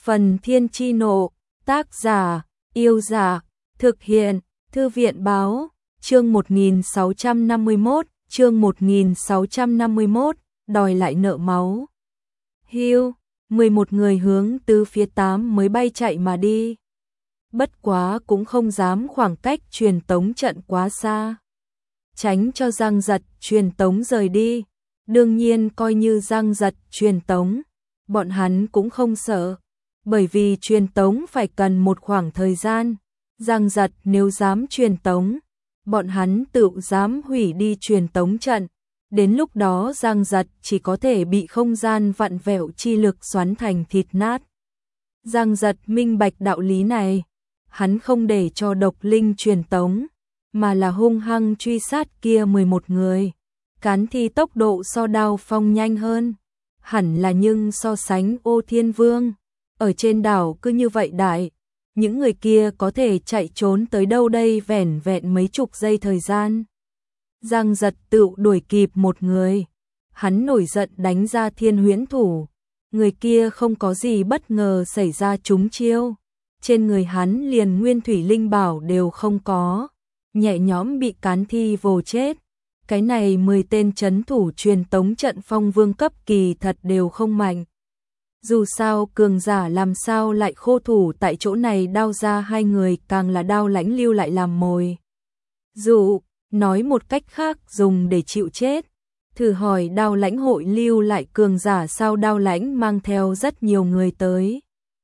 Phần Thiên Chi Nộ, tác giả, Yêu Giả, thực hiện, Thư viện Báo, chương 1651, đòi lại nợ máu. Hưu, 11 người hướng từ phía 8 mới bay chạy mà đi. Bất quá cũng không dám khoảng cách truyền tống trận quá xa. Tránh cho Giang Giật truyền tống rời đi. Đương nhiên coi như Giang Giật truyền tống, bọn hắn cũng không sợ. Bởi vì truyền tống phải cần một khoảng thời gian. Giang Giật nếu dám truyền tống, bọn hắn tự dám hủy đi truyền tống trận. Đến lúc đó Giang Giật chỉ có thể bị không gian vặn vẹo chi lực xoắn thành thịt nát. Giang Giật minh bạch đạo lý này. Hắn không để cho độc linh truyền tống, mà là hung hăng truy sát kia 11 người. Cán thi tốc độ so Đao Phong nhanh hơn. Hẳn là nhưng so sánh Ô Thiên Vương. Ở trên đảo cứ như vậy đại. Những người kia có thể chạy trốn tới đâu đây vẻn vẹn mấy chục giây thời gian. Giang Giật tự đuổi kịp một người. Hắn nổi giận đánh ra Thiên Huyễn Thủ. Người kia không có gì bất ngờ xảy ra trúng chiêu. Trên người hắn liền nguyên thủy linh bảo đều không có. Nhẹ nhõm bị cán thi vồ chết. Cái này 10 tên trấn thủ truyền tống trận phong vương cấp kỳ thật đều không mạnh. Dù sao cường giả làm sao lại khô thủ tại chỗ này, Đao ra hai người càng là Đao Lãnh lưu lại làm mồi. Dụ, nói một cách khác dùng để chịu chết. Thử hỏi Đao Lãnh hội lưu lại cường giả sao? Đao Lãnh mang theo rất nhiều người tới.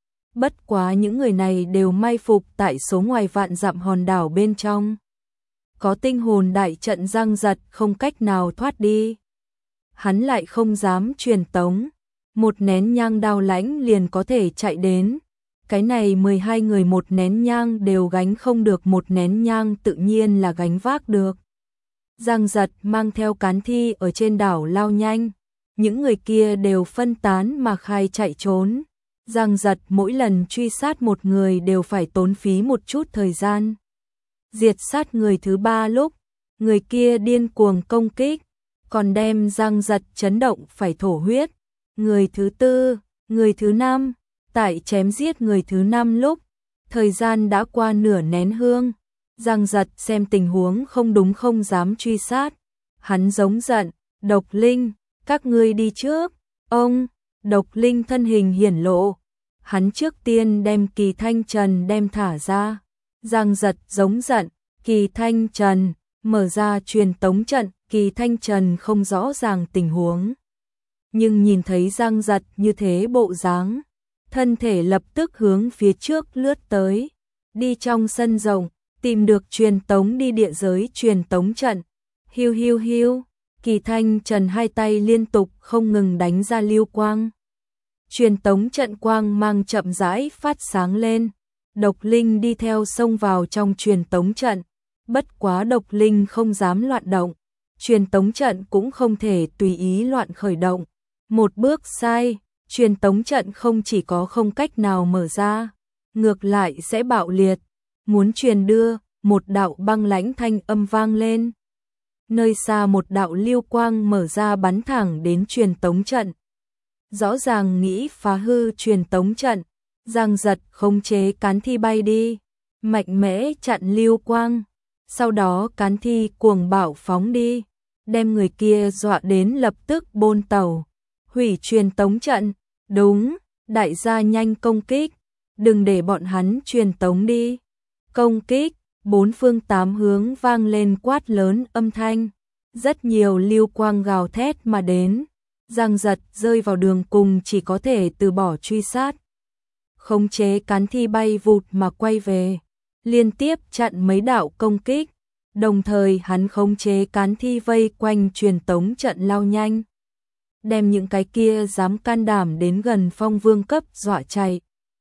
Bất quá những người này đều mai phục tại số ngoài vạn dặm hòn đảo bên trong. Có tinh hồn đại trận, Giang Giật không cách nào thoát đi. Hắn lại không dám truyền tống. Một nén nhang Đao Lãnh liền có thể chạy đến. Cái này 12 người một nén nhang đều gánh không được, một nén nhang tự nhiên là gánh vác được. Giang Giật mang theo cán thi ở trên đảo lao nhanh. Những người kia đều phân tán mà khai chạy trốn. Giang Giật mỗi lần truy sát một người đều phải tốn phí một chút thời gian. Diệt sát người thứ 3 lúc, người kia điên cuồng công kích, còn đem Giang Giật chấn động phải thổ huyết. Người thứ 4, người thứ 5, tại chém giết người thứ 5 lúc, thời gian đã qua nửa nén hương. Giang Giật xem tình huống không đúng không dám truy sát. Hắn giống giận, Độc Linh, các ngươi đi trước. Ông, Độc Linh thân hình hiển lộ. Hắn trước tiên đem Kỳ Thanh Trần đem thả ra. Giang Giật giống giận, Kỳ Thanh Trần, mở ra truyền tống trận. Kỳ Thanh Trần không rõ ràng tình huống, nhưng nhìn thấy Giang Giật như thế bộ dáng, thân thể lập tức hướng phía trước lướt tới. Đi trong sân rộng, tìm được truyền tống đi địa giới truyền tống trận. Hiu hiu hiu, Kỳ Thanh Trần hai tay liên tục không ngừng đánh ra lưu quang. Truyền tống trận quang mang chậm rãi phát sáng lên. Độc Linh đi theo xông vào trong truyền tống trận. Bất quá Độc Linh không dám loạn động. Truyền tống trận cũng không thể tùy ý loạn khởi động. Một bước sai, truyền tống trận không chỉ có không cách nào mở ra, ngược lại sẽ bạo liệt. Muốn truyền đưa, một đạo băng lãnh thanh âm vang lên. Nơi xa một đạo lưu quang mở ra bắn thẳng đến truyền tống trận. Rõ ràng nghĩ phá hư truyền tống trận. Giang Giật khống chế cán thi bay đi, mạnh mẽ chặn lưu quang. Sau đó cán thi cuồng bạo phóng đi, đem người kia dọa đến lập tức bôn tàu. Hủy truyền tống trận, đúng, đại gia nhanh công kích, đừng để bọn hắn truyền tống đi. Công kích, bốn phương tám hướng vang lên quát lớn âm thanh. Rất nhiều lưu quang gào thét mà đến. Giang Giật rơi vào đường cùng, chỉ có thể từ bỏ truy sát. Khống chế cán thi bay vụt mà quay về, liên tiếp chặn mấy đạo công kích. Đồng thời hắn khống chế cán thi vây quanh truyền tống trận lao nhanh, đem những cái kia dám can đảm đến gần phong vương cấp dọa chạy.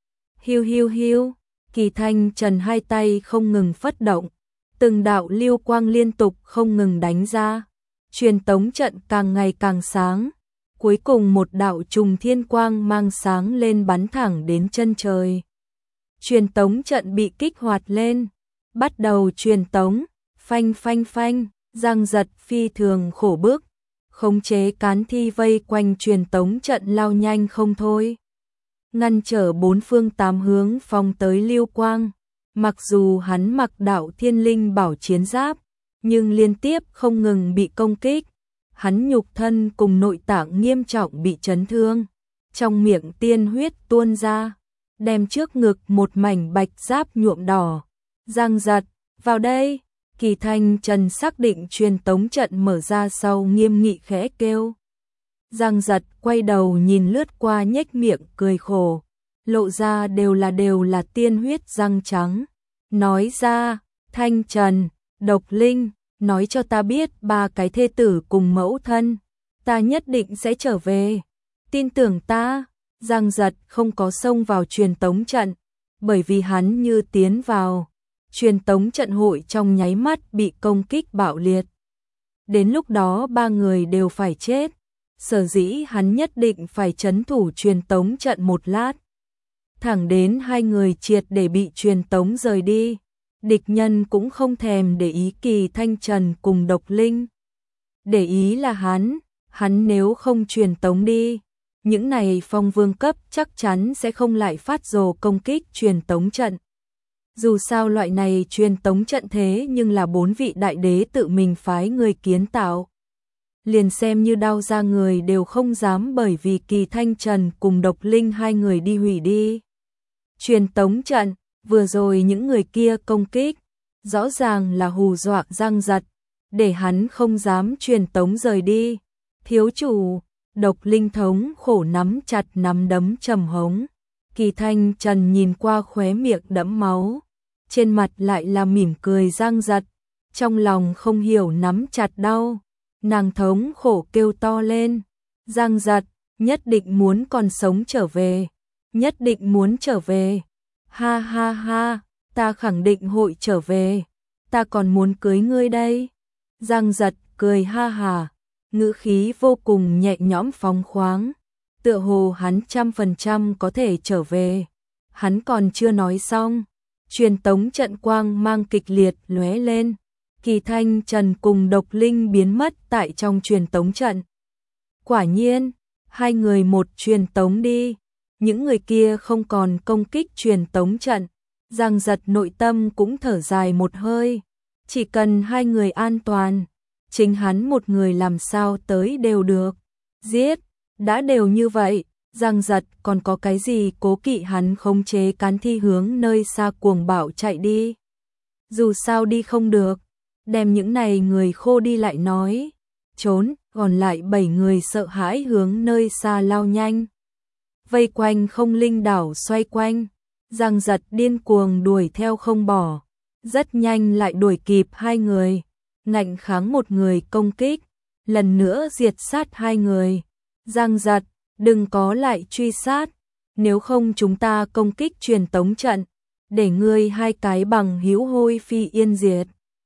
Hiu hiu hiu, Kỳ Thanh Trần hai tay không ngừng phất động, từng đạo lưu quang liên tục không ngừng đánh ra. Truyền tống trận càng ngày càng sáng, cuối cùng một đạo trùng thiên quang mang sáng lên bắn thẳng đến chân trời. Truyền tống trận bị kích hoạt lên, bắt đầu truyền tống. Phanh phanh phanh, Giang Giật phi thường khổ bức, khống chế cán thi vây quanh truyền tống trận lao nhanh không thôi. ngăn trở bốn phương tám hướng phóng tới lưu quang. Mặc dù hắn mặc đạo thiên linh bảo chiến giáp, nhưng liên tiếp không ngừng bị công kích. Hắn nhục thân cùng nội tạng nghiêm trọng bị chấn thương, trong miệng tiên huyết tuôn ra, đem trước ngực một mảnh bạch giáp nhuộm đỏ. Giang Giật, vào đây. Kỳ Thanh Trần xác định truyền tống trận mở ra sau nghiêm nghị khẽ kêu. Giang Giật quay đầu nhìn lướt qua nhếch miệng cười khổ, lộ ra đều là tiên huyết răng trắng. Nói ra, Thanh Trần, Độc Linh, nói cho ta biết ba cái thê tử cùng mẫu thân, ta nhất định sẽ trở về. Tin tưởng ta. Giang Giật không có xông vào truyền tống trận, bởi vì hắn như tiến vào truyền tống trận hội trong nháy mắt bị công kích bạo liệt. Đến lúc đó ba người đều phải chết. Sở dĩ hắn nhất định phải trấn thủ truyền tống trận một lát. Thẳng đến hai người triệt để bị truyền tống rời đi, địch nhân cũng không thèm để ý Kỳ Thanh Trần cùng Độc Linh. Để ý là hắn nếu không truyền tống đi, những này phong vương cấp chắc chắn sẽ không lại phát rồ công kích truyền tống trận. Dù sao loại này truyền tống trận thế nhưng là 4 vị đại đế tự mình phái người kiến tạo. Liền xem như đau ra người đều không dám bởi vì Kỳ Thanh Trần cùng Độc Linh hai người đi hủy đi. Truyền tống trận, vừa rồi những người kia công kích, rõ ràng là hù dọa Giang Giật, để hắn không dám truyền tống rời đi. Thiếu chủ, Độc Linh thống khổ nắm chặt nắm đấm trầm hống. Kỳ Thanh Trần nhìn qua khóe miệng đẫm máu, trên mặt lại là mỉm cười Giang Giật, trong lòng không hiểu nắm chặt đau. Nàng thống khổ kêu to lên, Giang Giật, nhất định muốn còn sống trở về, nhất định muốn trở về. Ha ha ha, ta khẳng định hội trở về, ta còn muốn cưới ngươi đây. Giang Giật cười ha hà, ngữ khí vô cùng nhẹ nhõm phóng khoáng, tựa hồ hắn 100% có thể trở về. Hắn còn chưa nói xong, truyền tống trận quang mang kịch liệt lóe lên. Kỳ Thanh Trần cùng Độc Linh biến mất tại trong truyền tống trận. Quả nhiên, hai người một truyền tống đi, những người kia không còn công kích truyền tống trận. Giang Giật nội tâm cũng thở dài một hơi, chỉ cần hai người an toàn, chính hắn một người làm sao tới đều được. Giết, đã đều như vậy, Giang Giật còn có cái gì cố kỵ, hắn khống chế cán thi hướng nơi xa cuồng bạo chạy đi. Dù sao đi không được, đem những này người khô đi lại nói, trốn, còn lại 7 người sợ hãi hướng nơi xa lao nhanh. Vây quanh không linh đảo xoay quanh, Giang Giật điên cuồng đuổi theo không bỏ, rất nhanh lại đuổi kịp hai người, ngạnh kháng một người công kích, lần nữa diệt sát hai người. Giang Giật, đừng có lại truy sát, nếu không chúng ta công kích truyền tống trận, để ngươi hai cái bằng hữu hôi phi yên diệt.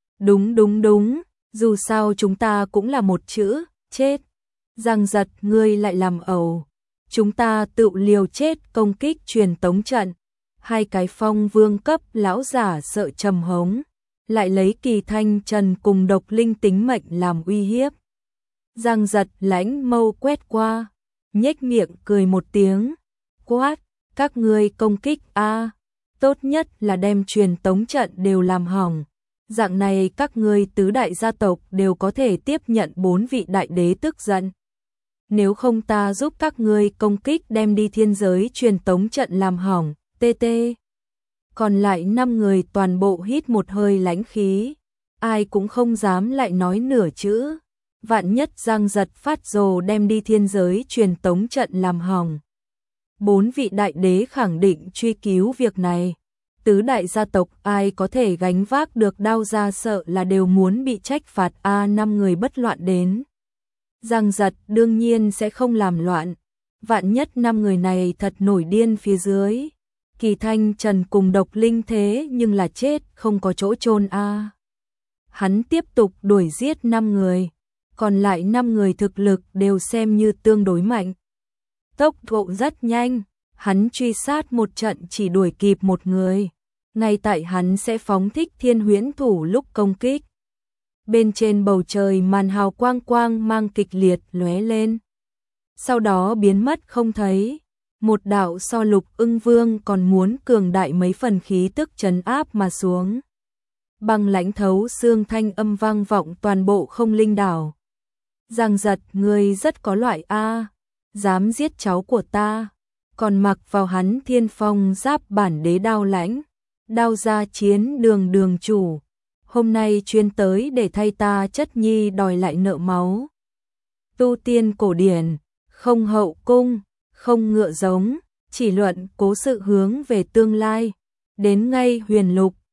Đúng, dù sao chúng ta cũng là một chữ, chết. Giang Giật, ngươi lại làm ẩu, chúng ta tự liều chết công kích truyền tống trận. Hai cái phong vương cấp lão giả sợ trầm hống, lại lấy Kỳ Thanh Trần cùng Độc Linh tính mệnh làm uy hiếp. Giang Giật lãnh mâu quét qua, nhếch miệng cười một tiếng, quát, các ngươi công kích a, tốt nhất là đem truyền tống trận đều làm hỏng. Dạng này các ngươi tứ đại gia tộc đều có thể tiếp nhận 4 vị đại đế tức giận. Nếu không ta giúp các ngươi công kích đem đi thiên giới truyền tống trận làm hỏng. TT. Còn lại 5 người toàn bộ hít một hơi lãnh khí, ai cũng không dám lại nói nửa chữ. Vạn nhất Giang Giật phát rồ đem đi thiên giới truyền tống trận làm hỏng, 4 vị đại đế khẳng định truy cứu việc này. Tứ đại gia tộc ai có thể gánh vác được đau ra, sợ là đều muốn bị trách phạt. 5 người bất loạn đến, Giang Giật đương nhiên sẽ không làm loạn. Vạn nhất 5 người này thật nổi điên phía dưới, Kỳ Thanh Trần cùng Độc Linh thế nhưng là chết không có chỗ chôn a. Hắn tiếp tục đuổi giết 5 người, còn lại 5 người thực lực đều xem như tương đối mạnh. Tốc độ rất nhanh, hắn truy sát một trận chỉ đuổi kịp một người. Ngay tại hắn sẽ phóng thích Thiên Huyễn Thủ lúc công kích, bên trên bầu trời màn hào quang quang mang kịch liệt lóe lên, sau đó biến mất không thấy. một đạo so Lục Ưng Vương còn muốn cường đại mấy phần khí tức trấn áp mà xuống. Băng lãnh thấu xương thanh âm vang vọng toàn bộ Không Linh đảo. Giang Giật, ngươi rất có loại a, dám giết cháu của ta, còn mặc vào hắn Thiên Phong giáp bản đế đao lãnh, đao ra chiến đường đường chủ, hôm nay chuyên tới để thay ta chất nhi đòi lại nợ máu. Tu tiên cổ điển, không hậu cung, không ngựa giống, chỉ luận cố sự hướng về tương lai, đến ngay huyền lục,